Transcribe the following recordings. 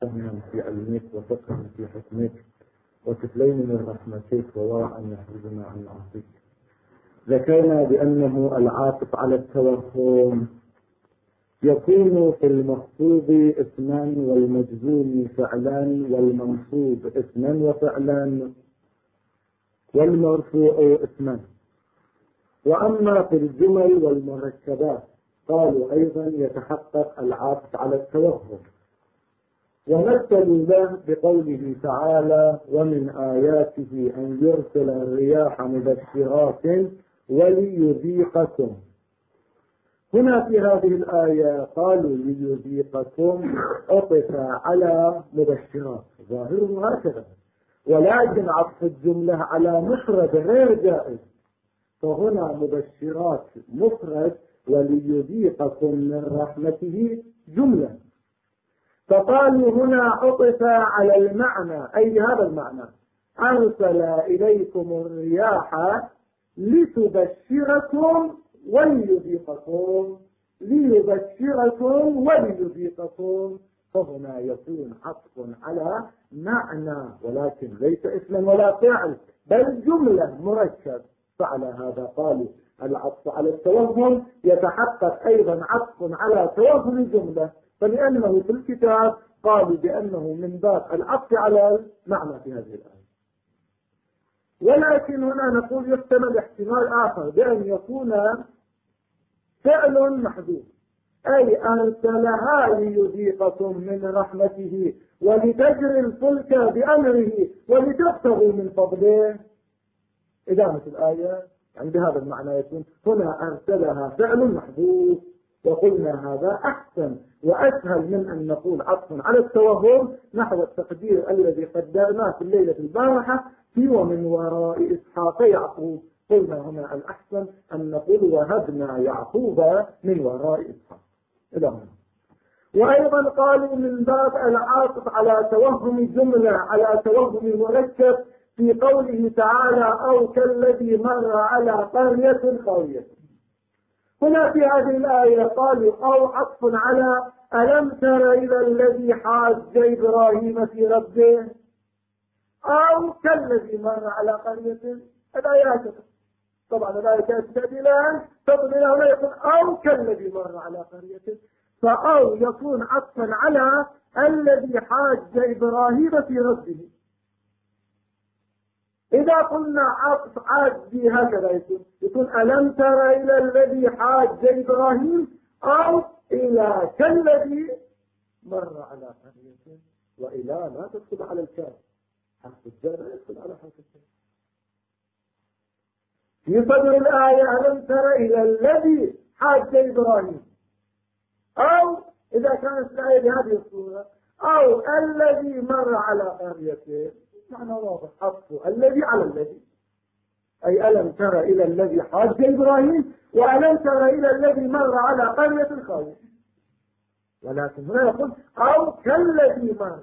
فهما في علمك وفقها في حكمك وكفلين من رحمتك وورعا يحفظنا عن عصيك. ذكرنا بأنه العاطف على التوهم يكون في المخفوض اسمان والمجزوم فعلان والمنصوب اسما وفعلان والمرفوع اسمان. وأما في الجمل والمركبات قالوا أيضا يتحقق العاطف على التوهم، ومثلوا له بقوله تعالى: ومن آياته أن يرسل الرياح مبشرات وليذيقكم. هنا في هذه الآية قالوا ليذيقكم عطف على مبشرات، ظاهره هكذا، ولكن عطف الجملة على مفرد غير جائز، فهنا مبشرات مفرد وليذيقكم من رحمته جملة، فقالوا هنا عطف على المعنى، أي هذا المعنى: أرسل إليكم الرياح لتبشركم وليذيقكم، ليبشركم وليذيقكم، فهنا يكون عطف على معنى ولكن ليس اسما ولا فعل بل جملة مركب. فعلى هذا قالوا العطف على التوهم يتحقق أيضا عطف على توهم الجملة، فلأنه في الكتاب قالوا بأنه من باب العطف على المعنى في هذه الآية. ولكن هنا نقول يحتمل احتمال آخر بأن يكون فعل محذوف، أي أرسلها ليذيقكم من رحمته ولتجري الفلك بأمره ولتبتغوا من فضله. إدامة الآية يعني بهذا المعنى يكون هنا أرسلها فعل محذوف، وقلنا هذا أحسن وأسهل من أن نقول عطف على التوهم نحو التقدير الذي قدرناه في الليلة البارحة في ومن وراء إسحاق يعقوب. قلنا هنا الأحسن أن نقول وهبنا يعقوب من وراء إسحاق إلى هنا. وأيضا قالوا من باب العاطف على توهم جملة على توهم مركب في قوله تعالى: أو كالذي مر على قرية خاوية. هنا في هذه الآية قالوا أو عطف على ألم تر إلى الذي حاج إبراهيم في ربه، أو كالذي مر على قرية. الآيات طبعا الآية تأتي تقول هنا يقول أو كالذي مر على قرية، فأو يكون عطفا على الذي حاج إبراهيم في ربه. إذا قلنا عطف عادي هكذا يكون ألم تر إلى الذي حاج إبراهيم أو إلى كالذي مر على قرية، وإلى لا تدخل على الكاف، حرف الجر لا يدخل على حرف الجر. في صدر الآية ألم تر إلى الذي حاج إبراهيم، أو إذا كانت الآية بهذه الصورة أو الذي مر على قرية، معنى واضح عطف الذي على الذي، أي ألم تر إلى الذي حاج إبراهيم وألم تر إلى الذي مر على قرية خاوية. ولكن هنا يقول أو كالذي مر،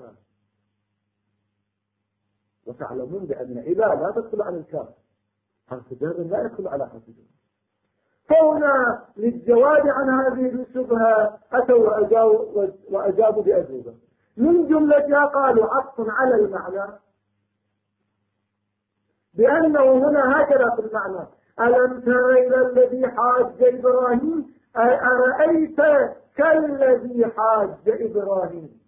وتعلمون بأن إذا لا تدخل على الكاف، حرف جر لا يدخل على حرف جر. فهنا للجواب عن هذه الشبهة أتوا وأجابوا بأجوبة. من جملتها قالوا عطف على المعنى بأنه هنا هكذا في المعنى: ألم تر إلى الذي حاج إبراهيم، أي أرأيت كالذي حاج إبراهيم،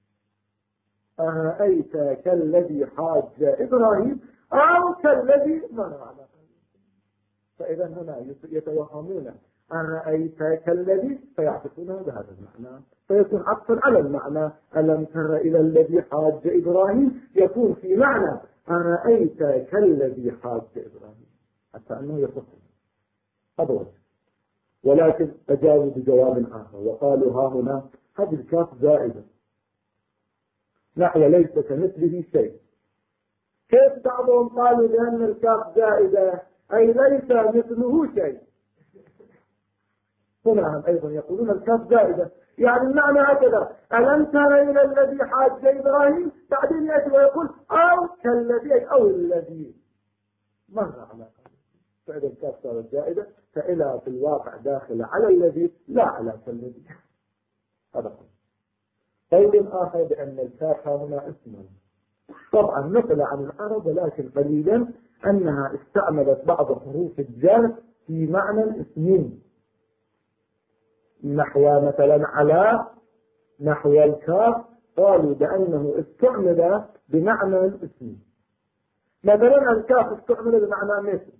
أرأيت كالذي حاج إبراهيم أو كالذي مر على قرية. فإذا هنا يتوهمون أرأيت كالذي فيعطفون بهذا المعنى، فيكون عطفا على المعنى. ألم تر إلى الذي حاج إبراهيم يكون في معنى أرأيت كالذي حاج إبراهيم، حتى أنه يصح هذا وجه. ولكن أجابوا بجواب آخر وقالوا ها هنا هذه الكاف زائدة نحو ليس كمثله شيء. كيف بعضهم قالوا لأن الكاف زائدة أي ليس مثله شيء، هنا هم أيضا يقولون الكاف زائدة، يعني المعنى هكذا: ألم تر إلى الذي حاج إبراهيم، بعدين يأتي ويقول أو كالذي أو الذي مر على قرية. فإذا الكاف صارت زائدة فإلى في الواقع داخل على الذي لا على كالذي. هذا قول آخر بأن الكاف هنا اسم. طبعا نقل عن العرب ولكن قليلا أنها استعملت بعض حروف الجر في معنى الاسمين، نحو مثلا على، نحو الكاف، قالوا بأنه استعمل بمعنى الاسم. مثلا الكاف استعمل بمعنى مثل،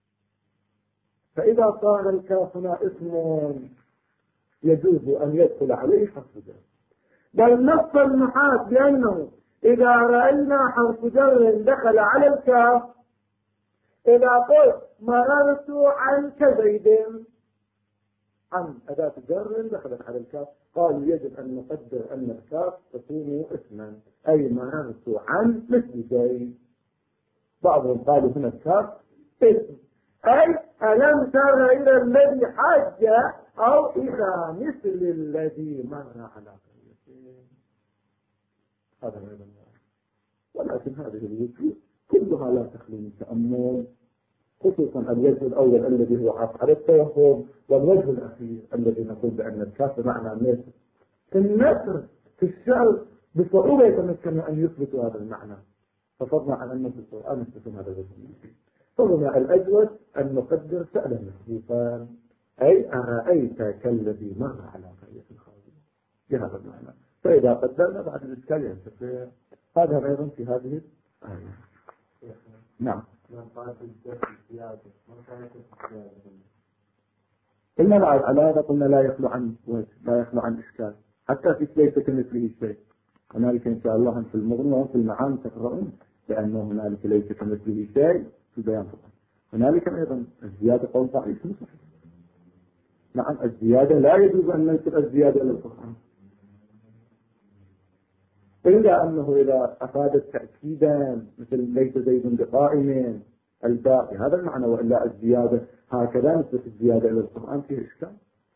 فإذا صار الكاف هنا اسم يجوز أن يدخل عليه حرف جر. بل نص النحاة بأنه إذا رأينا حرف جر دخل على الكاف، إذا قلت مررت عنك زيد، عن أداة جر دخلت على الكاف، قالوا يجب أن نقدر أن الكاف تكون اسما، أي مررت عن مثل زيد. بعضهم قالوا هنا الكاف اسم، أي ألم تر إلى الذي حج أو إلى مثل الذي مر على قريته. هذا غير الله. ولكن هذه الوجوه كلها لا تخلو من تأمل، خصوصا الوجه الأول الذي هو عاف على التوهم، والوجه الأخير الذي نقول بأن الكاف بمعنى مثل. في النثر في الشعر بصعوبة يتمكن أن يثبتوا هذا المعنى، ففضلا عن أنه في القرآن يثبتون هذا الوجه. فهنا الأجود أن نقدر فعلا محذوفا، أي أرأيت كالذي مر على قرية خاوية بهذا المعنى. فإذا قدرنا بعد الإشكال ينتفع. هذا غير في هذه الآية. نعم. قلنا على هذا قلنا لا يخلو عن وجه، لا يخلو عن إشكال، حتى في ليس كمثله شيء. هنالك إن شاء الله في المغنى وفي المعاني تقرؤون لأنه هنالك ليس كمثله شيء في البيان فقط. هنالك أيضا الزيادة قول ضعيف مصحف. نعم الزيادة لا يجوز أن ننسب الزيادة إلى القرآن، إلا أنه إذا أفادت تأكيدا مثل ليس زيد بقائم الباقي هذا المعنى، وإلا الزيادة هكذا نسبة الزيادة إلى القرآن فيه إشكال.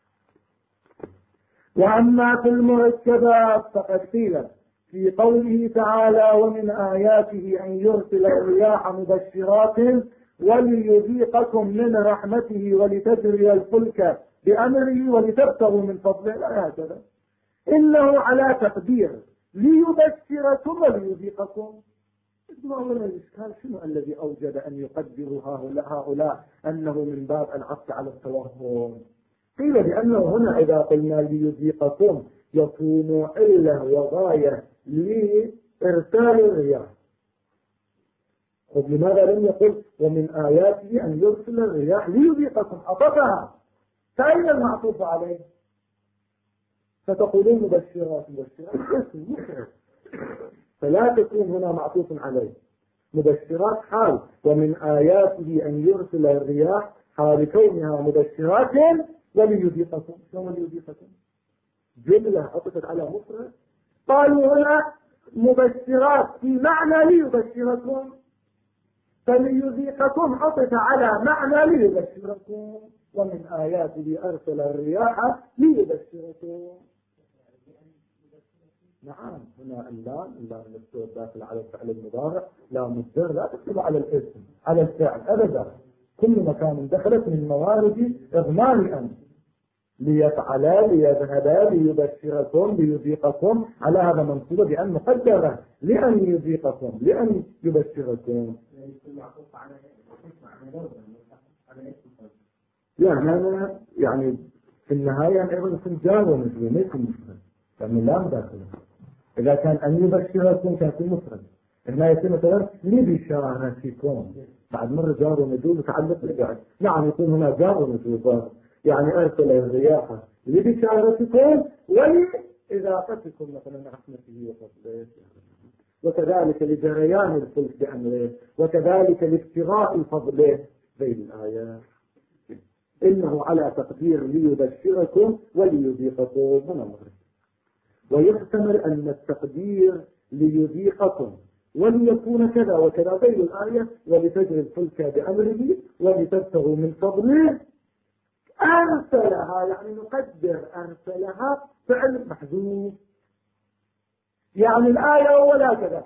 وأما في المركبات فقد قيل في قوله تعالى ومن آياته أن يرسل الرياح مبشرات وليذيقكم من رحمته ولتجري الفلك بأمره ولتبتغوا من فضله، لا هكذا، إنه على تقدير ليبشركم وليذيقكم. أولا الإشكال شنو الذي أوجد أن يقدروا هؤلاء أنه من باب العطف على التوهم؟ قيل بأنه هنا إذا قلنا ليذيقكم يكون علة وغاية لإرسال الرياح. لماذا لم يقل ومن آياته أن يرسل الرياح ليذيقكم؟ أطفها، فأين المعطوف عليه؟ فتقولون مبشرات اسم مفرد، فلا تكون هنا معطوف عليه. مبشرات حال، ومن آياته أن يرسل الرياح حال كونها مبشرات وليذيقكم. شو وليذيقكم؟ جملة عطفت على مفرد. قالوا هنا مبشرات في معنى ليبشركم، فليذيقكم عطف على معنى ليبشركم، ومن آياته أرسل الرياح ليبشركم. نعم هنا اللام المستوى الداخل على الفعل المضارع لا مصدر، لا تكتب على الاسم على الفعل أبدا. كل مكان دخلت من موارد إضمار أن ليفعلا ليذهبا ليبشركم ليذيقكم، على هذا منصوب بأن مقدرة لأن يذيقكم لأن يبشركم. يعني في النهاية أيضا يكون جار ومجرور ما يكون مفرد، لأن لا داخله. إذا كان أن يبشركم كان يكون مفرد، هنا يكون مثلا لبشارتكم بعد مرة جار ومجرور متعلق بالفعل. نعم يكون هنا جار ومجرور، يعني أرسل الرياح لبشارتكم ولإذاقتكم مثلا رحمته وفضله، وكذلك لجريان الفلك بأمره، وكذلك لابتغاء فضله زي الآية. إنه على تقدير ليبشركم وليذيقكم من المغرب. ويحتمل أن التقدير ليذيقكم وليكون كذا وكذا زي الآية ولتجري الفلك بأمره ولتبتغوا من فضله. أرسلها يعني نقدر أرسلها فعل محذوف، يعني الآية ولا كذا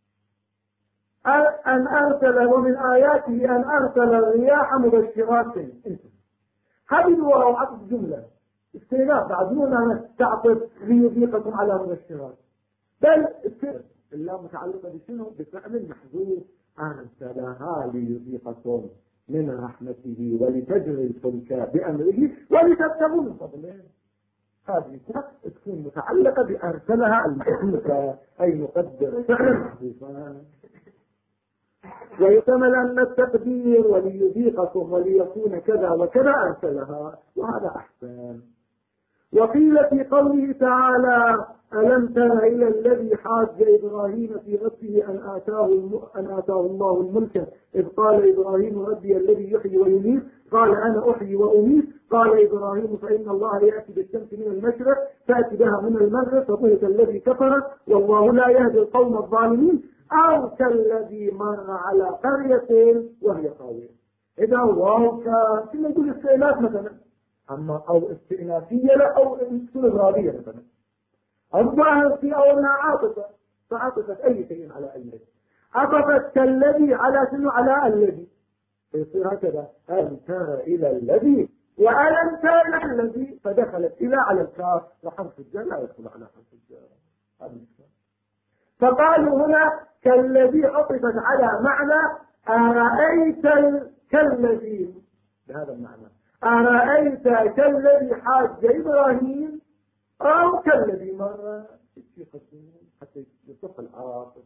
أن أرسل ومن آياته أن أرسل الرياح مبشرات. هذه الواو عطف جملة استئناف بعد مو أنا تعطف ليذيقكم على مبشرات، بل إلا متعلقة بشنو؟ بفعل محذوف، أرسلها ليذيقكم من رحمته ولتجري الفلك بأمره ولتبتغوا من فضله. هذه تكون متعلقة بأرسلها المحذوفة، أي نقدر فعلا محذوفا. ويحتمل أن التقدير وليذيقكم وليكون كذا وكذا أرسلها، وهذا أحسن. وقيل في قوله تعالى: ألم تر إلى الذي حاج إبراهيم في ربه أن آتاه الله الملك إذ قال إبراهيم: ربي الذي يحيي ويميت قال أنا أحيي وأميت قال إبراهيم: فإن الله يأتي بالشمس من المشرق فأتي بها من المغرب فبهت الذي كفر والله لا يهدي القوم الظالمين. أو كالذي مر على قرية وهي خاوية. إذا واو كما يقول استئناف مثلا، أما أو استئنافية لا أو استغرابية مثلا. الظاهر في أولها عاطفة، فعاطفة أي شيء على الذي، عطفت كالذي على شنو؟ على الذي، فيصير هكذا: ألم تر إلى الذي وألم تر إلى الذي، فدخلت إلى على الكاف وحرف الجر لا يدخل على حرف الجر. فقالوا هنا كالذي عطفت على معنى أرأيت كالذي، بهذا المعنى أرأيت كالذي حاج إبراهيم أو كالذي مر حتى يصف العاطف.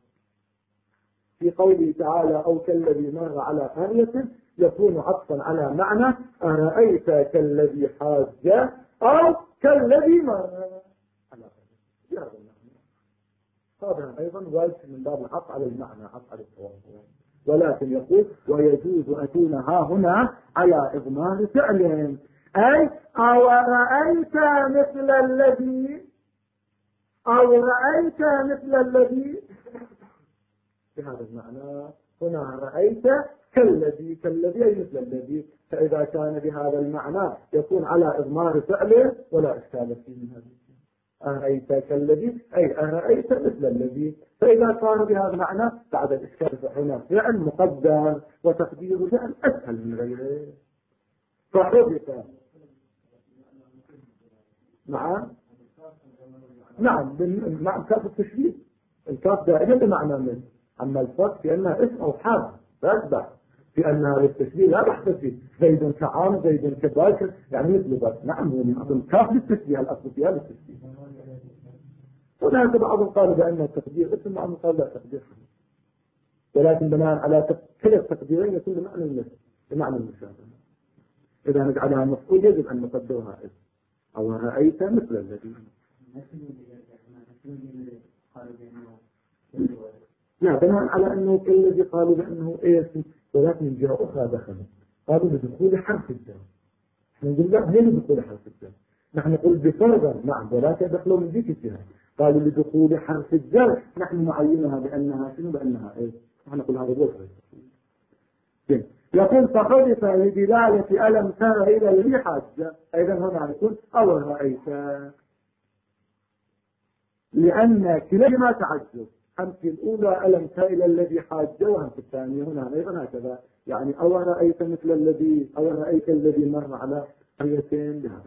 في قوله تعالى: أو كالذي مر على قرية، يكون عطفا على معنى أرأيت كالذي حاج أو كالذي مر على قرية. هذا المعنى هذا أيضا وارد من باب العطف على المعنى، عطف على التواصل. ولكن يقول: ويجوز أكون ها هنا على إضمار فعل، أي أو رأيت مثل الذي، أو رأيت مثل الذي، بهذا المعنى. هنا رأيت كالذي، كالذي أي مثل الذي، فإذا كان بهذا المعنى يكون على إضمار فعل ولا إشكال فيه من هذا. أرأيت كالذي أي أرأيت مثل الذي، فإذا كان بهذا المعنى بعد الإشكال هنا فعل مقدر وتقدير فعل أسهل من غيره، فحدث. نعم مع كاف التشبيه، الكاف دائما بمعنى من، أما الفرق في أنها اسم أو حال فأتبع، في أن هذا التشبيه لا بحث فيه، زيد كعام زيد كباكر يعني مثل ذلك. نعم الكاف للتشبيه، الأصل فيها للتشبيه. هناك بعضهم قالوا بأن التقدير اسم، بعضهم قالوا لا تقدير، ولكن بناء على كلا التقديرين يكون بمعنى المثل، بمعنى المشابهة. إذا نجعلها مفعول يجب أن نقدرها اسم. أو رأيت مثل الذي، لا بناء على أنه كالذي قالوا بأنه اسم، ولكن من جهة أخرى دخلوا قالوا بدخول حرف الجر. نحن نقول لا هي بدخول حرف الجر، نحن نقول بفرضا نعم، ولكن دخلوا من ذيك الجهة. قالوا لدخول حرف الجر نحن نعينها بأنها شنو؟ بأنها ايش؟ نحن نقول هذا هو الفرق. يقول: فخلف لدلالة ألم تر إلى الذي حاج، أيضا هنا نقول أو رأيت، لأن كلمة تعجب، همس الأولى ألم تر إلى الذي حاج، وهمس الثانية هنا أيضا هكذا، يعني أو رأيت مثل الذي، أو رأيت الذي مر على قريتين بهذا.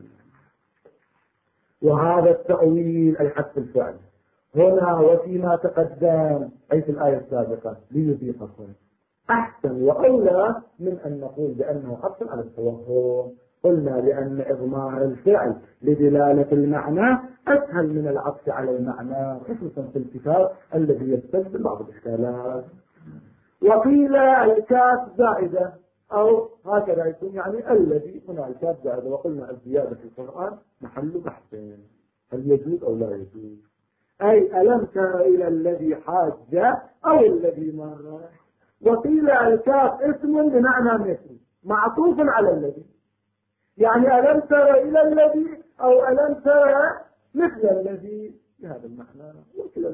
وهذا التأويل أي حذف الفعل هنا وفيما تقدم أي في الآية السابقة ليذيقكم أحسن وأولى من أن نقول بأنه حذف على التوهم. قلنا لأن إضمار الفعل لدلالة المعنى أسهل من العطف على المعنى، خصوصا في الكتاب الذي يستلزم بعض الإشكالات. وقيل الكاف زائدة، أو هكذا يكون يعني الذي، هنا الكاف زائدة، وقلنا الزيادة في القرآن محل بحث، هل يجوز أو لا يجوز. أي ألم تر إلى الذي حاج أو الذي مر. وقيل الكاف اسم بمعنى مثل معطوف على الذي، يعني ألم تر إلى الذي أو ألم تر مثل الذي، بهذا المعنى. وكلا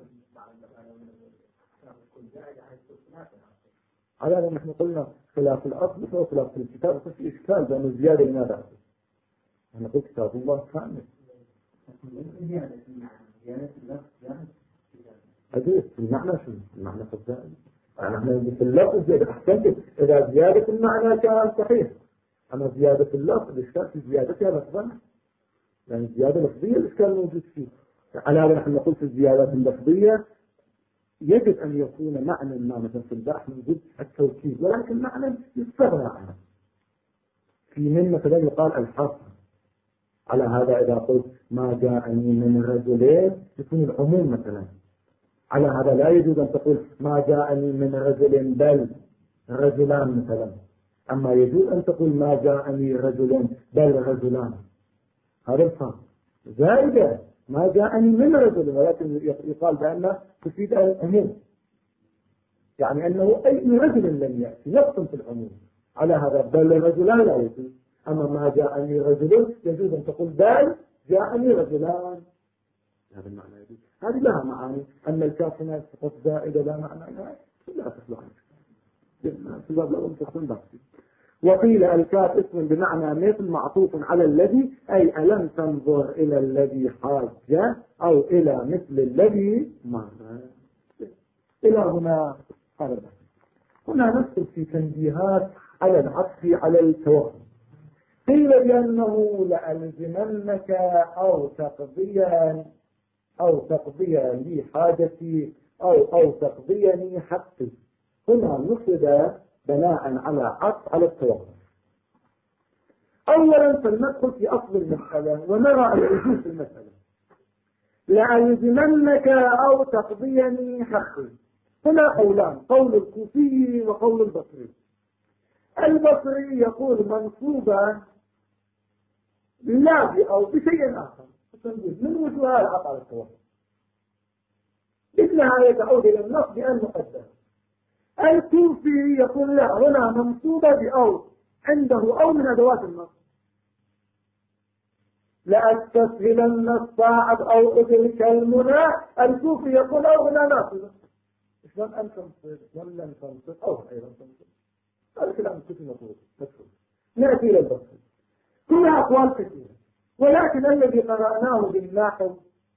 على أن نحن قلنا خلاف الأصل أو خلاف في الكتاب، ففي إشكال بأن الزيادة لماذا؟ نحن نقول كتاب الله كامل. أجل المعنى شو؟ المعنى فالزائد نحن في اللفظ زيادة أحسنت، إذا زيادة المعنى كان صحيح، أما زيادة اللفظ الإشكال في زيادتها لفظا يعني الزيادة اللفظية الإشكال موجود فيه. على هذا نحن نقول في الزيادات اللفظية يجب أن يكون معنى ما مثلا في الباء موجود التوكيد، ولكن معنى يستغنى عنه. في من مثلا يقال الحصر. على هذا إذا قلت ما جاءني من رجلين يكون العموم مثلا. على هذا لا يجوز أن تقول ما جاءني من رجل بل رجلان مثلا. أما يجوز أن تقول ما جاءني رجل بل رجلان. هذا الفرق. زائدة ما جاءني من رجل، ولكن يقال بأنه تفيد العموم، يعني أنه أي رجل لم يأتي نقص في العموم. على هذا بل رجلان لا يجوز. أما ما جاءني رجل يجوز أن تقول بل جاءني رجلان. هذا المعنى يجوز. هذه لها معاني. أن الكاف هنا فقط زائدة لا معنى لها لا تصلح في الباب الأول تكون باقي. وقيل الكاف اسم بمعنى مثل معطوف على الذي، أي ألم تنظر إلى الذي حاج أو إلى مثل الذي مر. إلى هنا هذا. هنا ندخل في تنبيهات على العطف على التوهم. قيل بأنه لألزمنك أو تقضيا لي حاجتي أو تقضيني حقي. هنا نقصد بناء على عطف على التوقف. أولا فلندخل في أصل المسألة ونرى الوجود في المسألة. لألزمنك أو تقضيني حقي. هنا قولان، قول الكوفي وقول البصري. البصري يقول منصوبة لا أو بشيء آخر من وجوه العطف على التوقف، مثلها يتعود إلى النص بأن مقدم. الكوفي يقول لا، هنا منصوبة بأو، عنده أو من أدوات النص. لأستسهلن الصاعد أو أدرك المنى. الكوفي يقول أو هنا ناصبة. شلون أن تنصب ولن تنصب أو أيضا تنصب. هذا كلام الكوفي مفروض. نأتي إلى البصري. كلها أقوال كثيرة، ولكن الذي قرأناه بالنحو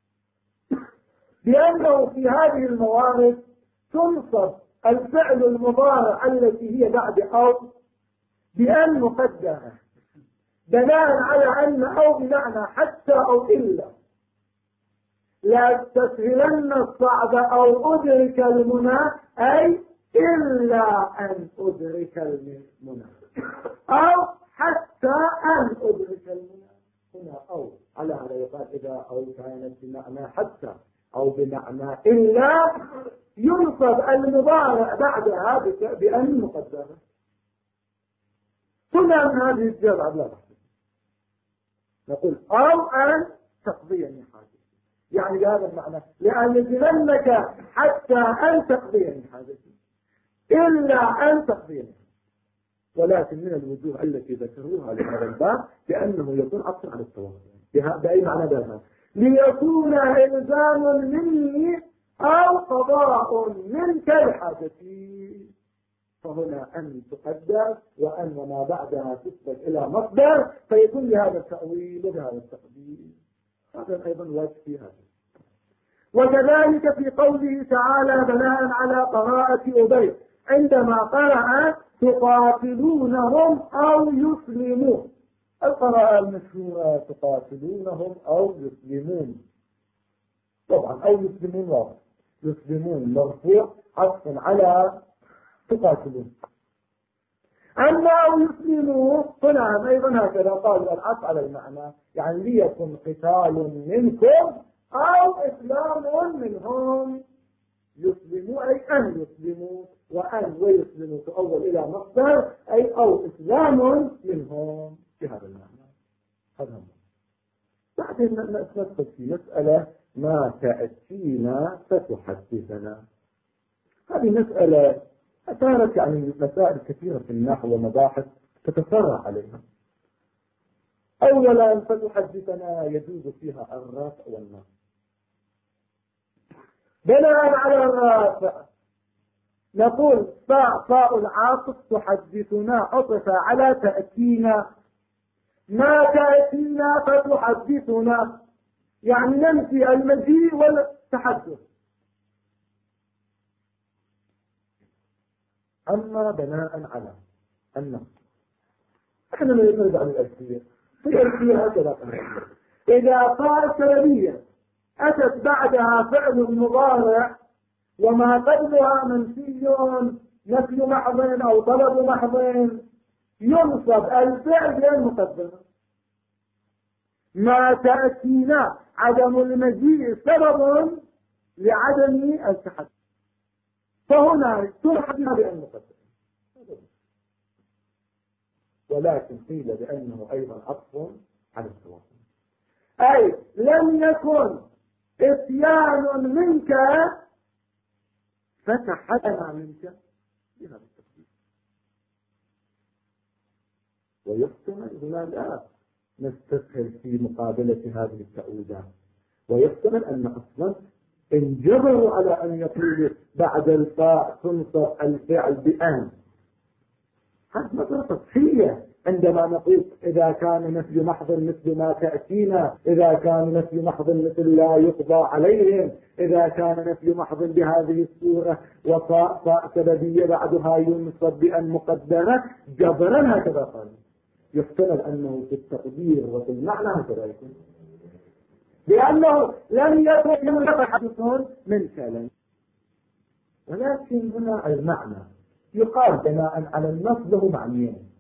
بأنه في هذه الموارد تنصب الفعل المضارع التي هي بعد أو بأن مقدمة بناء على أن أو بمعنى حتى أو إلا. لا تستسهلن الصعب أو أدرك المنى، أي إلا أن أدرك المنى أو حتى أن أدرك المنى. هنا أو على هذا يقال إذا أو كانت بمعنى حتى أو بمعنى إلا ينصب المضارع بعدها بأن مقدمة. هنا من هذه الجزء لا تحدث. نقول أو أن تقضيني حاجتي، يعني بهذا المعنى لأن يجلنك حتى أن تقضيني حاجتي إلا أن تقضيني. ولكن من الوجوه التي ذكروها لهذا الباب بأنه يكون أكثر على التوقف. بأي معنى ذلك؟ ليكون إلزام مني أو قضاء منك لحاجتي. فهنا أن تقدر وأن وما بعدها تثبت إلى مصدر، فيكون لهذا التأويل وبهذا التقدير. هذا أيضا واجب في هذا. وكذلك في قوله تعالى بناء على قراءة أبي عندما قرأ تقاتلونهم أو يسلمون. القراءة المشهورة تقاتلونهم أو يسلمون. طبعا أو يسلمون واضح، يسلمون مرفوع عطف على تقاتلون. أما أو يسلمون هنا أيضا هكذا قالوا العطف على المعنى، يعني ليكن قتال منكم أو إسلام منهم. يسلموا أي أن يسلموا، وأن ويسلموا تؤول إلى مصدر أي أو إسلام منهم بهذا المعنى. هذا هو. بعدين ندخل في مسألة ما تأتينا فتحدثنا. هذه مسألة أثارت يعني مسائل كثيرة في النحو ومباحث تتفرع عليها. أولا فتحدثنا يجوز فيها الرفع والنصب. بناء على الرافع نقول فاء العاطف تحدثنا عطف على تأتينا. ما تأتينا فتحدثنا يعني ننفي المجيء والتحدث. أما بناء على النصب احنا نرجع للألفية. في الألفية هكذا إذا فاء سببية أتت بعدها فعل مضارع وما قبلها منفي نفي محض أو طلب محض ينصب الفعل للمقدمة. ما تأتينا عدم المجيء سبب لعدم التحدث، فهنا تحدث بالمقدمة، ولكن قيل بأنه أيضا عطف على التواصل، أي لم يكن اتيان منك فتحدث منك بهذا التقدير. ويحتمل هنا لا نستسهل في مقابلة هذه التأويلات، ويحتمل أن أصلا انجبروا على أن يقولوا بعد الفاء تنصب الفعل بأن. هذه مسألة سطحية. عندما نقول إذا كان نفي محض مثل ما تأتينا، إذا كان نفي محض مثل لا يقضى عليهم، إذا كان نفي محض بهذه الصورة وفاء سببية بعدها ينصب بأن مقدرة جبرا، هكذا قال. يحتمل أنه في التقدير وفي المعنى هكذا يكون، لأنه لم يكن يتحدثون من كلام. ولكن هنا المعنى يقال بناء على النص له معنيين.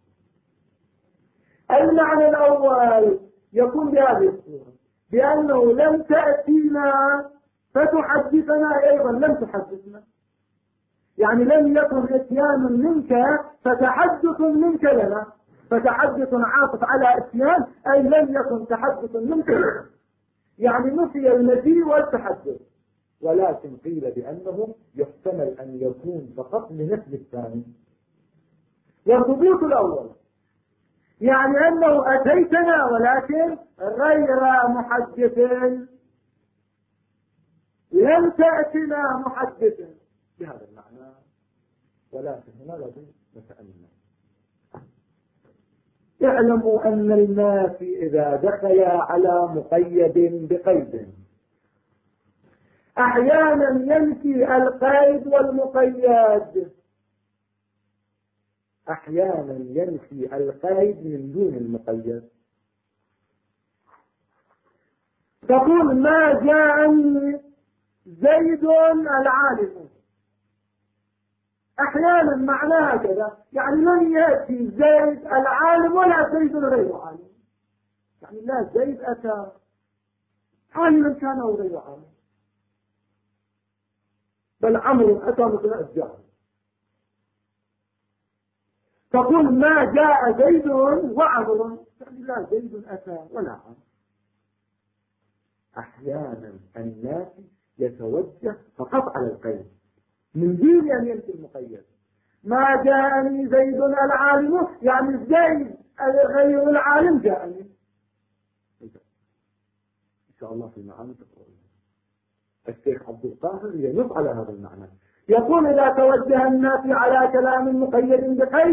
المعنى الأول يكون بهذه الصورة، بأنه لم تأتينا فتحدثنا، أيضا لم تحدثنا، يعني لم يكن اتيان منك فتحدث منك لنا، فتحدث عاطف على اتيان، أي لم يكن تحدث منك لنا، يعني نفي المجيء والتحدث. ولكن قيل بأنه يحتمل أن يكون فقط لنفي الثاني. والثبوت الأول يعني أنه أتيتنا ولكن غير محدث، لم تأتنا محدث بهذا المعنى. ولكن هنا لازم نتأمل. اعلموا أن النافي إذا دخل على مقيد بقيد أحيانا ينفي القيد والمقيد، أحيانا ينفي القيد من دون المقيد. تقول ما جاءني زيد العالم، أحيانا معناها كذا، يعني لن يأتي زيد العالم ولا زيد غير عالم، يعني لا زيد أتى عالما كان أو غير عالم، بل عمرو أتى مثل الجاهل. تقول ما جاء زيد وعمر، يعني لا زيد أتى ولا عمر. أحيانا الناس يتوجه فقط على القيد من دون أن ينفي المقيد. ما جاءني زيد العالم، يعني زيد غير العالم جاءني. إن شاء الله في معاني تقرأون. الشيخ عبد القاهر ينص على هذا المعنى، يقول إذا توجه الناس على كلام مقيد بقيد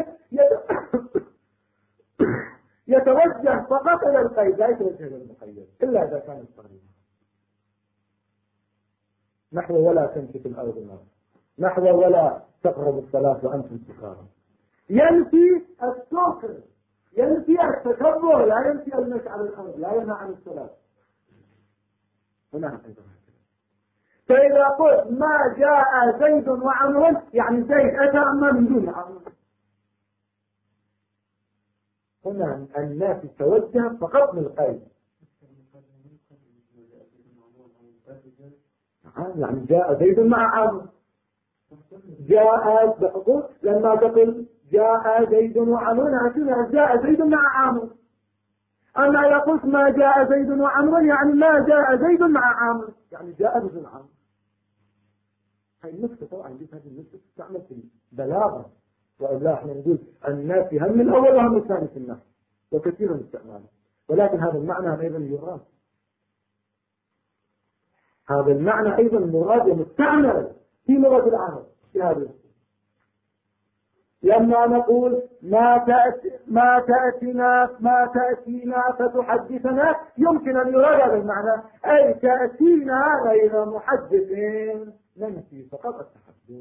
يتوجه فقط إلى القيد، لا يتوجه إلى المقيد إلا إذا كان الصغير. نحو ولا تمشي في الأرض النار، نحو ولا تقربوا الصلاة وأنتم سكارى، ينفي السكر، ينفي التكبر، لا ينفي المشي على الأرض، لا ينهى عن الصلاة. هنا أيضا. فإذا قلت ما جاء زيد وعمر، يعني زيد أتى أما من دون عمر. هنا الناس توجه فقط للقيد، يعني جاء زيد مع عمر، جاء لما تقول جاء زيد وعمر جاء زيد مع عمر. أما يقول ما جاء زيد وعمر، يعني ما جاء زيد مع عمر، يعني جاء بدون عمر. هاي النسخة طبعا هذه النسخة تستعمل في البلاغة، وإلا احنا نقول الناس هم الأول وهم الثاني في الناس، وكثير من استعماله. ولكن هذا المعنى أيضا يراد، هذا المعنى أيضا مراد ومستعمل في لغة العرب في هذا. لما نقول ما تأتينا فتحدثنا، يمكن أن يراد هذا المعنى، أي تأتينا غير محدث، ننفي فقط التحدث.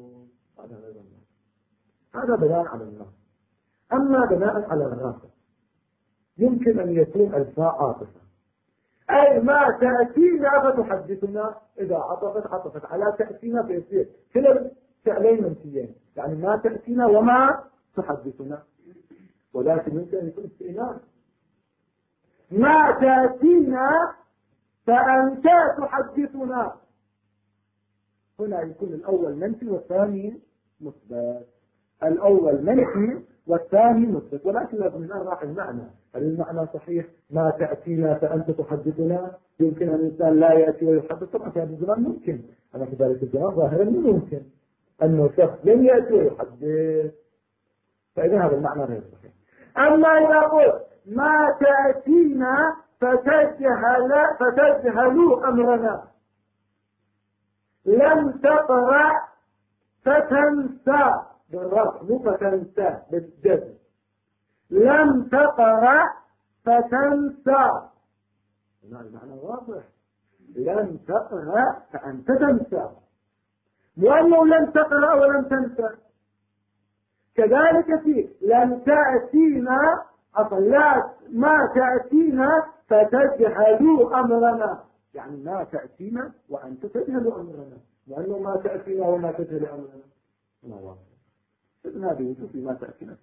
هذا بناء على النص. أما بناء على الرافع، يمكن أن يكون الفاء عاطفة أي ما تأتينا فتحدثنا. إذا عطفت على تأتينا فيصير كلا فعلين منفيين، يعني ما تأتينا وما تحدثنا، ولكن يمكن أن يكون استئناف. ما تأتينا فأنت تحدثنا، هنا يكون الأول منفي والثاني مثبت. الأول منفي والثاني مثبت، ولكن لازم نراح المعنى. هل المعنى صحيح؟ ما تأتينا فأنت تحدثنا. يمكن أن الإنسان لا يأتي ويحدث، طبعا في هذا الزمان ممكن، أما في ذلك الزمان ظاهرا ممكن أنه شخص لم يأتي ويحدث، فإذا هذا المعنى غير صحيح. أما إذا قلت ما تأتينا فتجهلوا أمرنا، لم تقرأ فتنسى بالرفع، مو فتنسى بالجزم. لم تقرأ فتنسى، المعنى واضح. لم تقرأ فأنت تنسى، وأنه لم تقرأ ولم تنسى. كذلك في لم تأتينا، لا ما تأتينا فتجهلوا أمرنا، يعني ما تأتينا وأنت تجهل أمرنا، وأنه ما تأتينا وما تجهل أمرنا. ما واضح. هذه وجود ما تأتينا.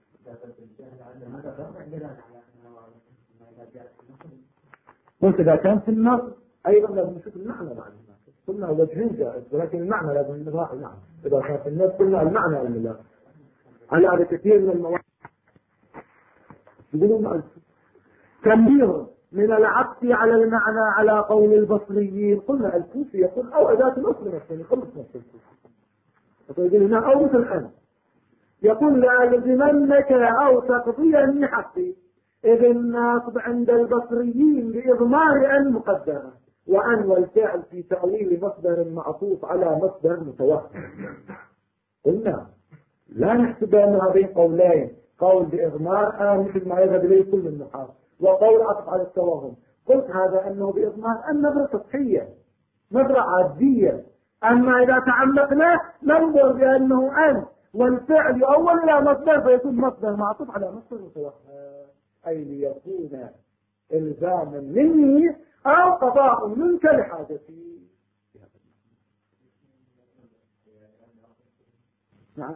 قلت إذا كان في النص أيضا لازم نشوف المعنى بعد هناك. قلنا وجهين جائز، ولكن المعنى لازم نراعي. نعم، إذا كان في النص قلنا المعنى الملا على كثير من المواضيع. يقولون تنبيه من العطف على المعنى على قول البصريين. قلنا الكوفي يقول أو أداة الأصل نفسه خلص نفسه فيقول هنا أو مثل الآن يقول لألزمنك أو تقضيني حقي، إذ الناصب عند البصريين بإضمار أن مقدرة، وأن والفعل في تأويل مصدر معطوف على مصدر متوهم. قلنا لا نحسب أن هذين قولين، قول بإضمار مثل ما يذهب إليه كل النحاة، وقول عطف على التوهم. قلت هذا أنه بإضمار النظرة سطحية، نظرة عادية. أما إذا تعمقنا ننظر بأنه أن والفعل يؤول إلى مصدر فيكون مصدر معطوف على مصدر متوهم، أي ليكون إلزاما مني أو قضاء منك لحاجتي. نعم.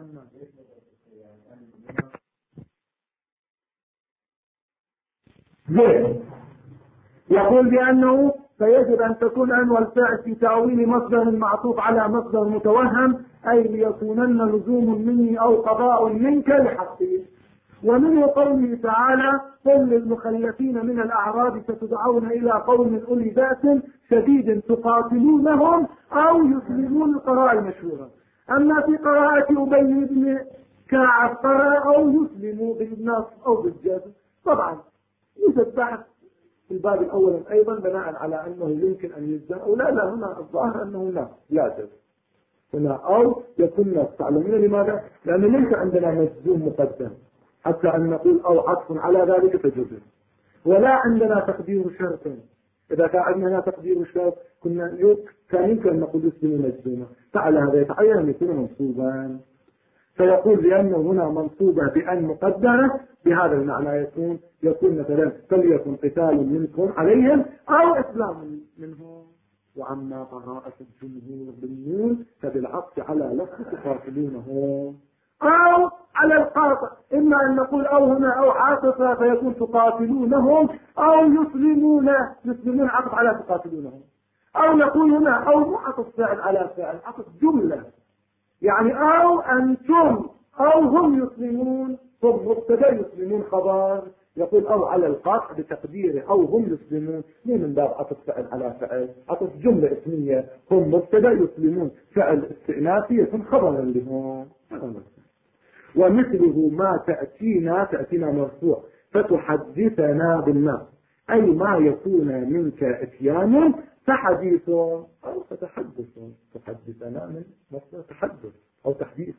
يقول بأنه فيجب أن تكون أن والفعل في تأويل مصدر معطوف على مصدر متوهم، أي ليكونن لزوم مني أو قضاء منك لحقي. ومنه قوله تعالى قل للمخلفين من الأعراب ستدعون إلى قوم أولي بأس شديد تقاتلونهم أو يسلمون، القراءة المشهورة. أما في قراءة أبي بن كعب قرأ أو يسلموا بالنص أو بالجزم. طبعا يوجد بحث في الباب الأول أيضا بناء على أنه يمكن أن يجزم أو لا هنا الظاهر أنه لا جزم هنا، أو يكون نص. تعلمون لماذا؟ لأن ليس عندنا مجزوم مقدم حتى أن نقول أو عطف على ذلك فجزم، ولا عندنا تقدير شرط. إذا كان عندنا تقدير شرط كان يمكن أن نقول يسلم مجزوما، فعلى هذا يتعين أن يكون منصوبا. فيقول لأنه هنا منصوبة بأن مقدرة، بهذا المعنى يكون مثلا فليكن قتال منكم عليهم أو إسلام منهم. وعما قراءة الجمهور بالنون فبالعطف على لفظ تقاتلونهم أو على القاطع، إما أن نقول أو هنا أو عاطفة فيكون تقاتلونهم، أو يسلمون عطف على تقاتلونهم، أو نقول هنا أو مو عطف فعل على فعل، عطف جملة، يعني أو أنتم أو هم يسلمون، هم مبتدا يسلمون خبر. يقول أو على القاطع بتقديره أو هم يسلمون، من باب عطف فعل على فعل، عطف جملة اسمية، هم مبتدا يسلمون فعل استئنافي يكون خبرا لهم. ومثله ما تأتينا مرفوع فتحدثنا بالنص، أي ما يكون منك إتيان فحديث أو فتحدث. تحدثنا من مصدر تحدث أو تحديث،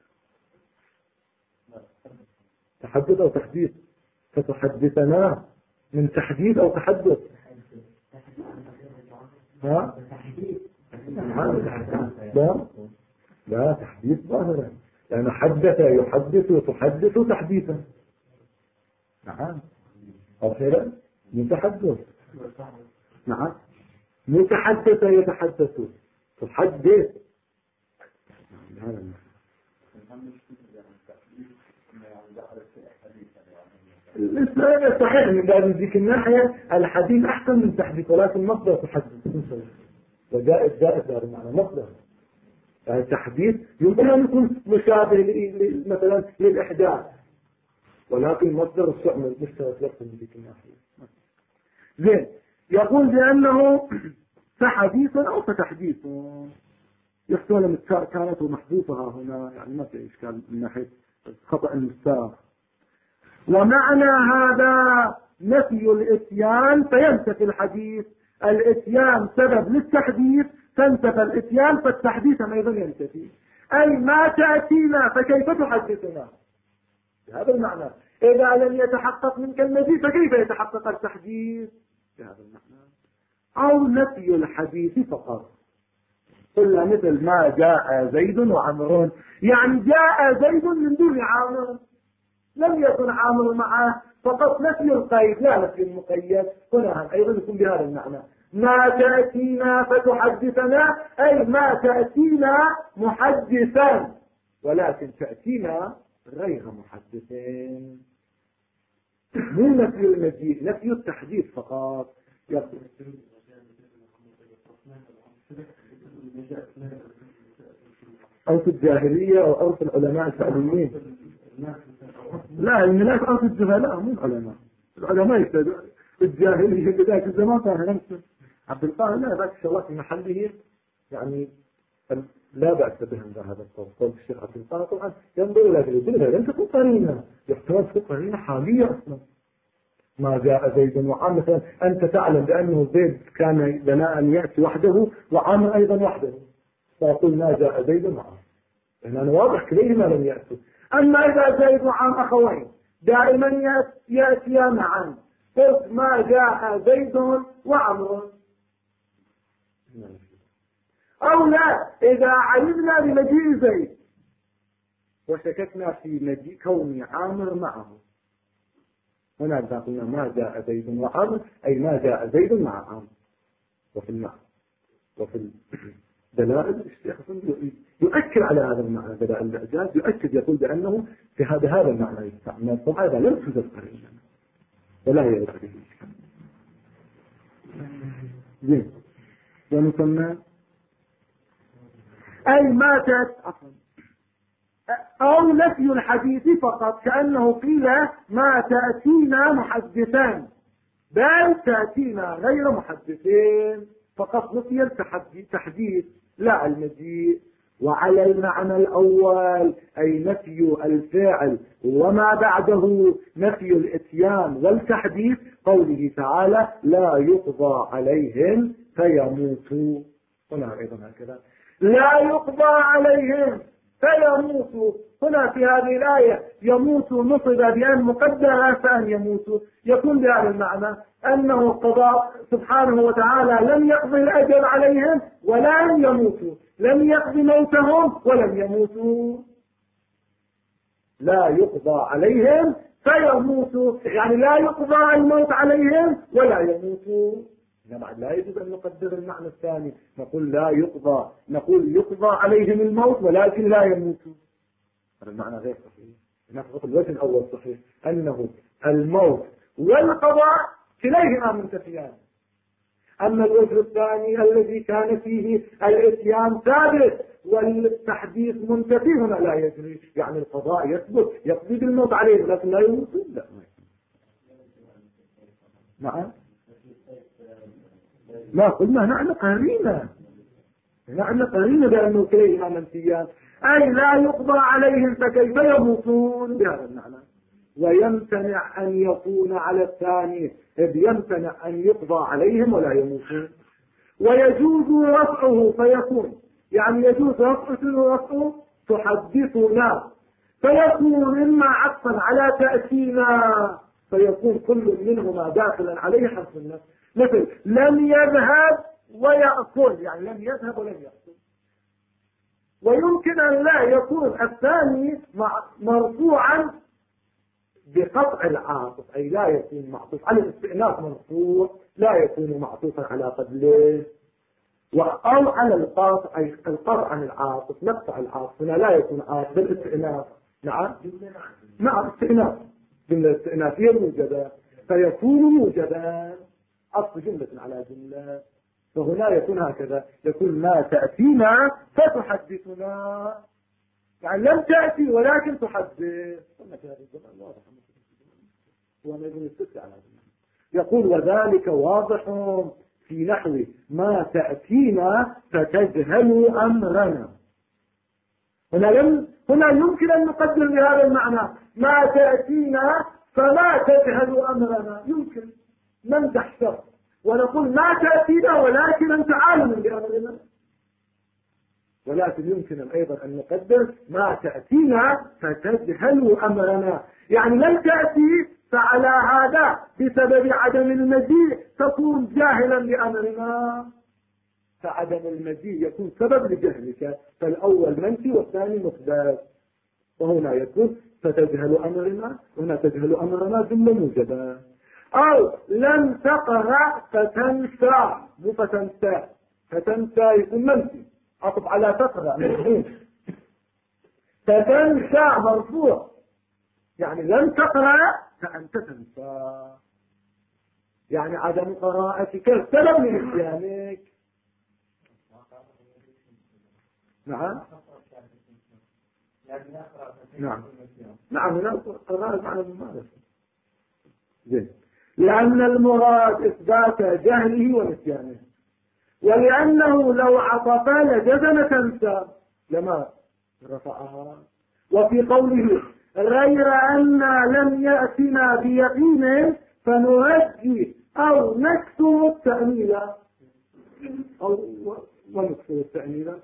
تحدث أو تحديث. فتحدثنا من تحديث أو تحدث. ها؟ لا تحديث ظاهرا، لأن حدث يحدث وتحدث نعم. متحدث يتحدث، تحدث. الإسلام صحيح من ذيك الناحية الحديث أحسن من تحديث، ولكن مصدر تحدث وجائز دار معنى مصدر. يعني التحديث يمكن أن يكون مشابه مثلا للإحداث، ولكن مصدر الشأن مشترك لكم من ذيك الناحية. زين، يقول بأنه فحديث أو فتحديث، يحتمل أن كانت محذوفة هنا، يعني ما في إشكال من ناحية خطأ المستار. ومعنى هذا نفي الإتيان فينتفي الحديث. الإتيان سبب للتحديث، فانتفى الإتيان فالتحديث أيضا ينتفي. أي ما تأتينا فكيف تحدثنا، بهذا المعنى. إذا لم يتحقق منك المجيء فكيف يتحقق التحديث، بهذا المعنى. أو نفي الحديث فقط، قلنا مثل ما جاء زيد وعمر، يعني جاء زيد من دون عامر، لم يكن عامر معه، فقط نفي القيد لا نفي المقيد. هنا أيضا يكون بهذا المعنى. ما تأتينا فتحدثنا، أي ما تأتينا محدثا، ولكن تأتينا غير محدثين. مو نفي المجيء، نفي التحديث فقط. أو في الجاهلية أو في العلماء الفعليين. لا، الناس أو في الجهلاء مو العلماء. العلماء يستدعوا الجاهلية بذاك الزمان كان نفسه عبد القاهر، لا ذاك الشغلات في محله يعني لا بأس بهم هذا القول. قول الشيخ عبد القاهر طبعا ينظر إلى الدنيا لم تكن قرينة، يحتمل تكون قرينة حالية أصلا. ما جاء زيد وعامر، مثلا أنت تعلم بأنه زيد كان لنا أن يأتي وحده وعامر أيضا وحده، فأقول ما جاء زيد وعامر، لأن أنا واضح كليهما لم يأتوا. أما إذا زيد وعامر أخوين دائما يأتيا معا، قلت ما جاء زيد وعمر. أو لا، إذا علمنا بمجيء زيد وشككنا في مجيء كون عامر معه، هنا قلنا ما جاء زيد وعمر، أي ما جاء زيد مع عمر. وفي المعنى وفي الدلائل الشيخ يؤكد على هذا المعنى، دلائل الإعجاز يؤكد، يقول بأنه في هذا المعنى يستعمل. طبعا هذا لم توجد قرينة ولا يرد به. زين، ومسمى أي ماتت أو نفي الحديث فقط، كأنه قيل ما تأتينا محدثان، بل تأتينا غير محدثين، فقط نفي التحديث لا المجيء. وعلى المعنى الأول أي نفي الفعل وما بعده نفي الإتيان والتحديث، قوله تعالى لا يقضى عليهم فيموتوا. هنا أيضا هكذا لا يقضى عليهم فيموتوا. هنا في هذه الآية يموتوا نصب بأن مقدرة فأن يموتوا، يكون بهذا المعنى أنه قضاء سبحانه وتعالى لم يقضي الأجل عليهم ولا أن يموتوا، لم يقضي موتهم ولم يموتوا. لا يقضى عليهم فيموتوا، يعني لا يقضى الموت عليهم ولا يموتوا. لا يجب أن نقدر المعنى الثاني، نقول لا يقضى، نقول يقضى عليهم الموت ولكن لا يموتوا. هذا المعنى غير صحيح. نفرق الوجه الأول صحيح، أنه الموت والقضاء كليهما منتفيان. أما الوجه الثاني الذي كان فيه الإتيان ثابت والتحديث منتفي، هنا لا يجري، يعني القضاء يثبت يقضي بالموت عليهم لكن لا يموتون. لا نعم، لا قلنا نحن قرينة بأنه كليهما منفيان، أي لا يقضى عليهم فكيف يموتون، بهذا المعنى. ويمتنع أن يكون على الثاني، إذ يمتنع أن يقضى عليهم ولا يموتون. ويجوز رفعه فيكون، يعني يجوز رفعه تحدثنا، فيكون إما عطفا على تأتينا، فيكون كل منهما داخلا عليه حرف النفس، مثل لم يذهب ويأكل، يعني لم يذهب ولم يأكل. ويمكن أن لا يكون الثاني مرفوعا بقطع العاطف، أي لا يكون معطوف على الاستئناف مرفوع، لا يكون معطوفا على قبله، أو على القطع، أي القطع عن العاطف، نقطع العاطف هنا لا يكون عاطف بالاستئناف. نعم نعم استئناف، جملة استئنافية موجبة فيكون موجبا، عطف جملة على جملة، فهنا يكون هكذا، يكون ما تأتينا فتحدثنا، يعني لم تأتي ولكن تحدث. يقول وذلك واضح في نحو ما تأتينا فتجهل أمرنا. هنا يمكن أن نقدر بهذا المعنى ما تأتينا فلا تجهل أمرنا، يمكن نمدح شر ونقول ما تأتينا ولكن أنت عالم بأمرنا، ولكن يمكن أيضا أن نقدر ما تأتينا فتجهل أمرنا، يعني لن تأتي فعلى هذا بسبب عدم المجيء تكون جاهلا بأمرنا، فعدم المجيء يكون سبب لجهلك، فالأول منفي والثاني مثبت، وهنا يكون فتجهل أمرنا، هنا تجهل أمرنا جملة موجبة. أو لم تقرأ فتنسى، مو فتنسى، فتنسى يكون منفي عطف على تقرأ فتنسى مرفوع، يعني لم تقرأ فأنت تنسى، يعني عدم قراءتك سبب لنسيانك. نعم نعم نعم هنا قراءة معنى الممارسة، لأن المراد إثبات جهله ونسيانه، ولأنه لو عطف لجزم تنسى لما رفعها. وفي قوله غير أن لم يأتنا بيقين فنرجي أو نكتم التأميل، أو ونكتم التأميل،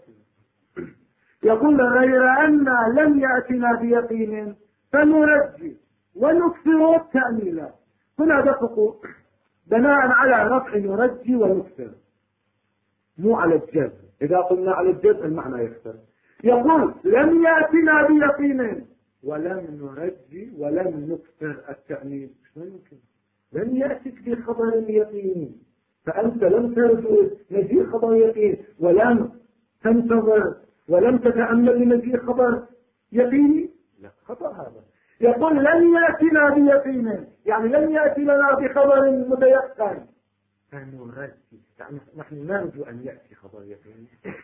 يقول غير أن لم يأتنا بيقين فنرجي ونكثر التأميل. هنا دققوا بناء على رفع نرجي ونكثر، مو على الجزم، إذا قلنا على الجزم المعنى يختلف. يقول لم يأتنا بيقين ولم نرجي ولم نكثر التأميل، شو يمكن؟ لم يأتك بخبر يقين فأنت لم ترجو مجيء خبر يقين ولم تنتظر ولم تتأمل لمجيء خبر يقيني، لا خطأ هذا. يقول لن يأتنا بيقين يعني لن يأتي لنا بخبر متيقن فنرجي، يعني نحن نرجو أن يأتي خبر يقين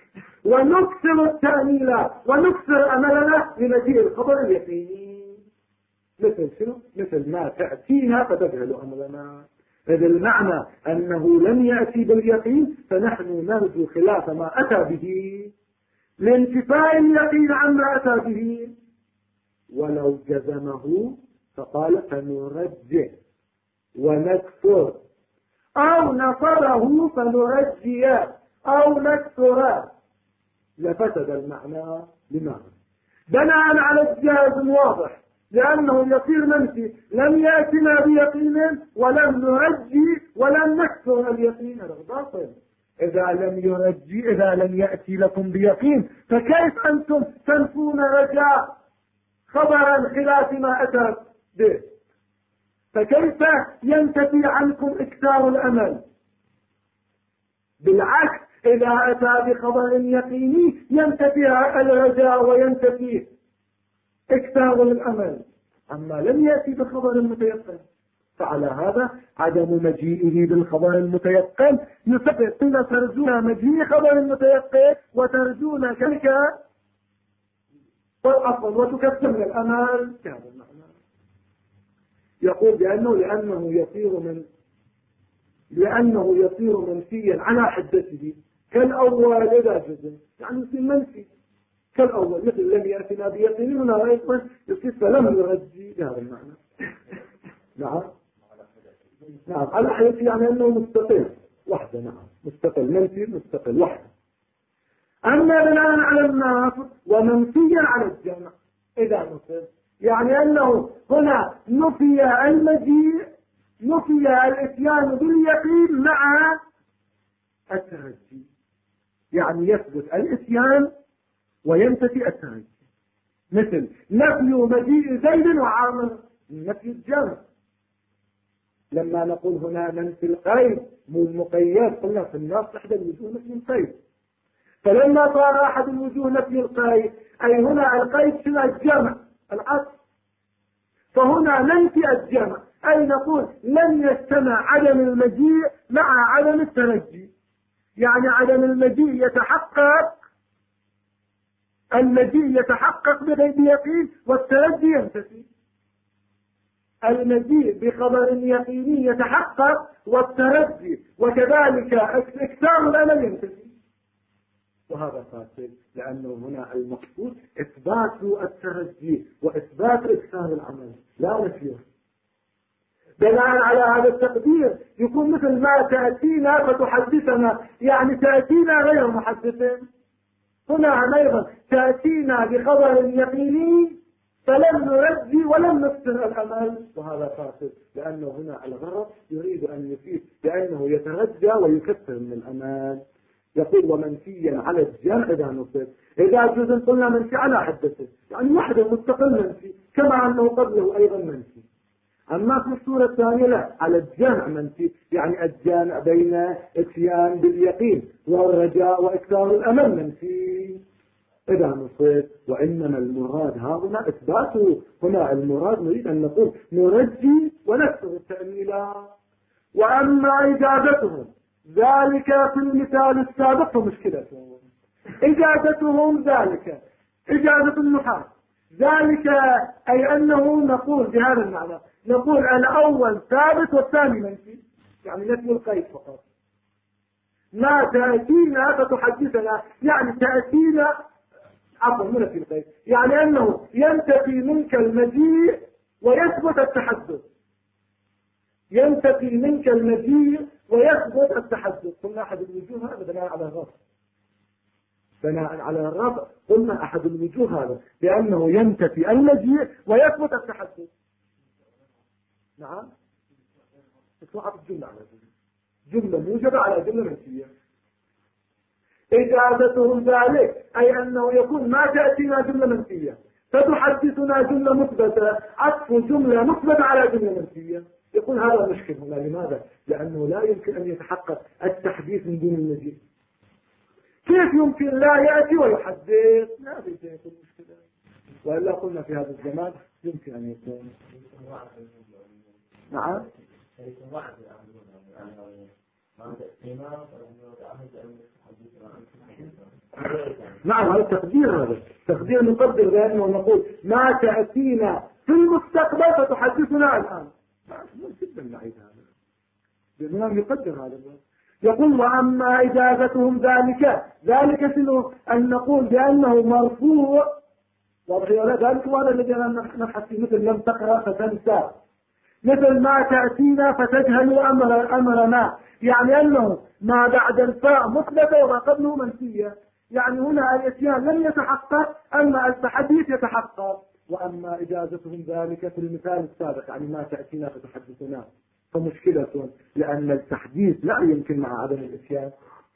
ونكثر التأميل ونكثر أملنا لمجيء الخبر اليقيني، مثل شنو؟ مثل ما تأتينا فتجهل أمرنا. هذا المعنى أنه لم يأتي باليقين فنحن نرجو خلاف ما أتى به لانتفاء اليقين عما أتى به، ولو جزمه فقال فنرجع ونكثر، أو نصره فنرجي أو نكثر لفسد المعنى. لماذا؟ بناء على الجازم واضح، لأنه يصير منفي، لم يأتنا بيقين ولم نرجي ولم نكثر اليقين، هذا باطل. إذا لم يأتي لكم بيقين فكيف أنتم تنفون رجاء خبرا خلاف ما أتى به؟ فكيف ينتفي عنكم إكثار الأمل؟ بالعكس إذا أتى بخبر يقيني ينتفي الرجاء وينتفي إكثار الأمل، أما لم يأتي بخبر متيقن فعلى هذا عدم مجيئه بالخبر المتيقن يسبب أن ترجون مجيء خبر متيقن وترجون كذلك والأفضل وتكثر الأمل كهذا المعنى. يقول لأنه يصير منفيا على حدته كالأول إذا جزم، يعني يصير منفي كالأول، مثل لم يأتنا بيقين هنا أيضا يصير فلم يرجي بهذا المعنى. نعم نعم على حيث يعني أنه مستقل وحده، نعم مستقل منفي مستقل وحده. أما بناء على الناس ومنفيا على الجمع إذا نصب، يعني أنه هنا نفي المجيء، نفي الاتيان باليقين مع الترجي، يعني يثبت الاتيان وينتفي الترجي، مثل نفي مجيء زيد وعامر نفي الجمع. لما نقول هنا ننفي القيد مو المقيد، قلنا في النص إحدى الوجوه نفي القيد. فلما صار أحد الوجوه نفي القيد، أي هنا القيد شنو؟ الجمع، العطف. فهنا ننفي الجمع، أي نقول لن يجتمع عدم المجيء مع عدم الترجي. يعني عدم المجيء يتحقق، المجيء يتحقق بغير يقين، والترجي ينتفي. المجيء بخبر يقيني يتحقق والترجي، وكذلك اكثار الأمل ينتفي. وهذا فاسد، لأنه هنا المقصود إثبات الترجي وإثبات إكثار العمل لا نفيه. بناء على هذا التقدير يكون مثل ما تأتينا فتحدثنا، يعني تأتينا غير محدث. هنا أيضا تأتينا بخبر يقيني فلم نرجي ولم نكثر الأمل، وهذا فاسد، لأنه هنا الغرض يريد أن يفيد بأنه يترجى ويكثر من الأمل. يقول ومنفيا على الجمع إذا نصب. إذا جزء قلنا منفي على حدثه، يعني وحده مستقل منفي، كما أنه قبله أيضا منفي. أما في الصورة الثانية لا، على الجمع منفي، يعني الجمع بين اتيان باليقين والرجاء وإكثار الأمل منفي إذا نصب. وإنما المراد ها هنا إثباته. هنا المراد نريد أن نقول نرجي ونكثر التأميلات. وأما إجازتهم ذلك في المثال السابق فمشكلتهم. إجازتهم ذلك إجازة النحاة ذلك، أي أنه نقول بهذا المعنى، نقول الأول ثابت والثاني منفي، يعني نفي القيد فقط. ما تأتينا فتحدثنا، يعني تأتينا عفوا من نفي القيد، يعني أنه ينتفي منك المجيء ويثبت التحدث. ينتفي منك المجيء ويثبت التحدث. قلنا أحد الوجوه هذا بناء على الرفع. بناء على الرفع قلنا أحد الوجوه هذا لأنه ينتفي المجيء ويثبت التحدث. نعم، اسمعوا الجملة على جملة موجبة على جملة منفية. إجازتهم ذلك أي أنه يكون ما تأتينا جملة منفية فتحدثنا جملة مثبتة، عطف جملة مثبتة على جملة منفية. يقول هذا مشكل هنا. لماذا؟ لأنه لا يمكن أن يتحقق التحديث من دون المجيء. كيف يمكن لا يأتي ويحدث؟ لا يكون مشكلة. وإلا قلنا في هذا الزمان يمكن أن يكون. نعم. نعم، هذا تقدير. هذا تقدير نقدر بأنه نقول ما تأتينا في المستقبل فتحدثنا الآن. جدا بعيد هذا، لأنه يقدر هذا. يقول وأما إجازتهم ذلك شنو؟ أن نقول بأنه مرفوع. ذلك هو الذي نبحث فيه، مثل لم تقرأ فتنسى، مثل ما تأتينا فتجهل أمرنا، يعني أنه ما بعد الفاء مثبتة وما قبله منفية. يعني هنا الاتيان لم يتحقق، أما التحديث يتحقق. وأما إجازتهم ذلك في المثال السابق، يعني ما تأتينا فتحدثنا، فمشكلة، لأن التحديث لا يمكن مع عدم الاتيان.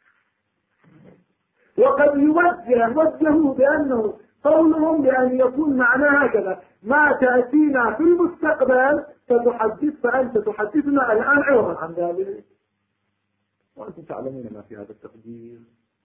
وقد وجهوا بأنه قولهم بأن يكون معناه هكذا: ما تأتينا في المستقبل فتحدث، فأنت تحدثنا الآن عوضا عن ذلك. وأنتم تعلمون ما في هذا التقدير.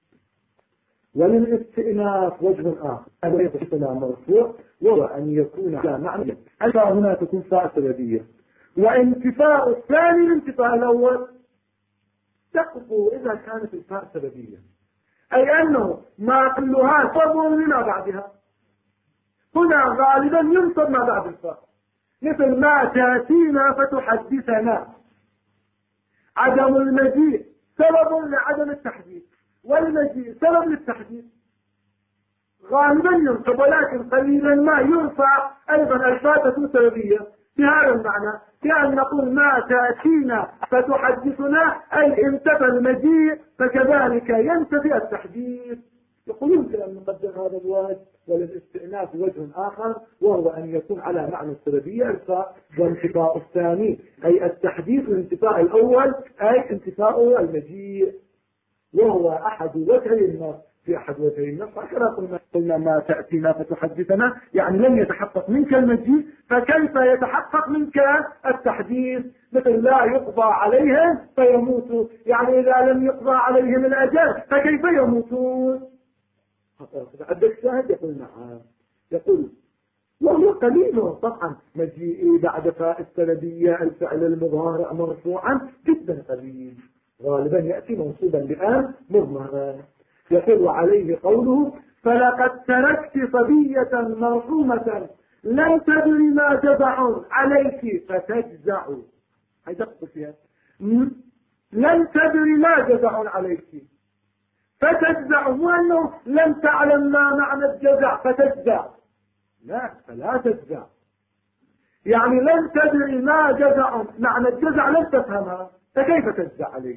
وللاستئناف وجه آخر، أن يكون مرفوع، وهو أن يكون على معنى. الفاء هنا تكون فاء سببية، وانتفاء الثاني الانتفاء الأول. تقفوا إذا كانت الفاء سببية، أي أنه ما كلها سبب لما بعدها. هنا غالبا ينصب ما بعد الفاء، مثل ما تأتينا فتحدثنا. عدم المجيء سبب لعدم التحديث، والمجيء سبب للتحديث. غالبا ينصب، ولكن قليلا ما يرفع أيضا الفاء تكون سببية بهذا المعنى، كأن نقول ما تأتينا فتحدثنا، أي انتفى المجيء فكذلك ينتفي التحديث. يقول يمكن أن نقدر هذا الوجه. وللاستئناف وجه آخر، وهو أن يكون على معنى السببية الفاء، وانتفاء الثاني أي التحديث، والانتفاء الأول أي انتفاء المجيء، وهو أحد وجهي النص. في أحد وجهي النص. هكذا قلنا ما تأتينا فتحدثنا، يعني لم يتحقق منك المجيء، فكيف يتحقق منك التحديث؟ مثل لا يقضى عليهم فيموتوا، يعني إذا لم يقضى عليهم الأجل فكيف يموتون؟ عندك شاهد؟ يقول نعم. يقول وهو قليل طبعا، مجيئي بعد فاء السلبية الفعل المضارع مرفوعا جدا قليل، غالبا يأتي منصوبا بآن مضمرا. يقول عليه قوله فلقد تركت صبية مرحومة لن تدري ما جزع عليك فتجزع. هاي دقق فيها، لن تدري ما جزع عليك فتجزع، مو أنه لم تعلم ما معنى الجزع فتجزع، لا، فلا تجزع، يعني لن تدري ما جزع معنى الجزع لن تفهمها، فكيف تجزع عليك؟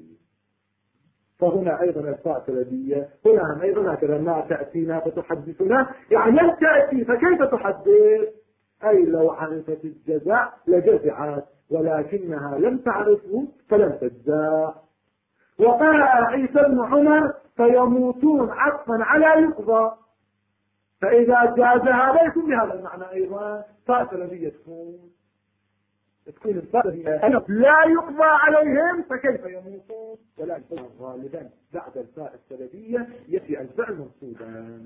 فهنا أيضا الفاء سلبية، هنا أيضا هكذا ما تأتينا فتحدثنا، يعني لن تأتي فكيف تحدث؟ أي لو عرفت الجزع لجزعت، ولكنها لم تعرفه فلم تجزع. وقال عيسى بن عمر فيموتون عطفا على يقضى، فإذا جازها لا يكون بهذا المعنى أيضا فاء سلبية تكون لا يقضى عليهم فكيف يموتون، ولكن غالبا بعد الفاء السلبية يأتي الفعل منصوبا.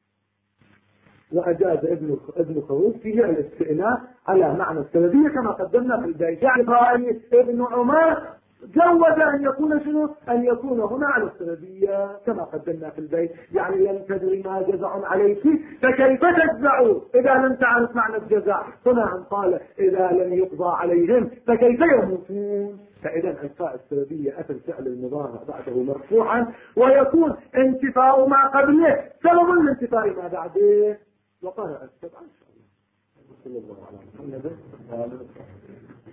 وأجاز ابن خروج فيه الاستئناف على معنى السلبية كما قدمنا في البيت، يعني ابن عمر جوز أن يكون شنو؟ أن يكون هنا على السلبية كما قدمنا في البيت، يعني لن تدري ما جزع عليك فكيف تجزع إذا لم تعرف معنى الجزع. هنا قال إذا لم يقضى عليهم فكيف يموتون، فإذا الفاء السلبية أتى الفعل المضارع بعده مرفوعا، ويكون انتفاء ما قبله سبب لانتفاء ما بعده. وقال السبع إن شاء الله. صلى الله عليه وسلم.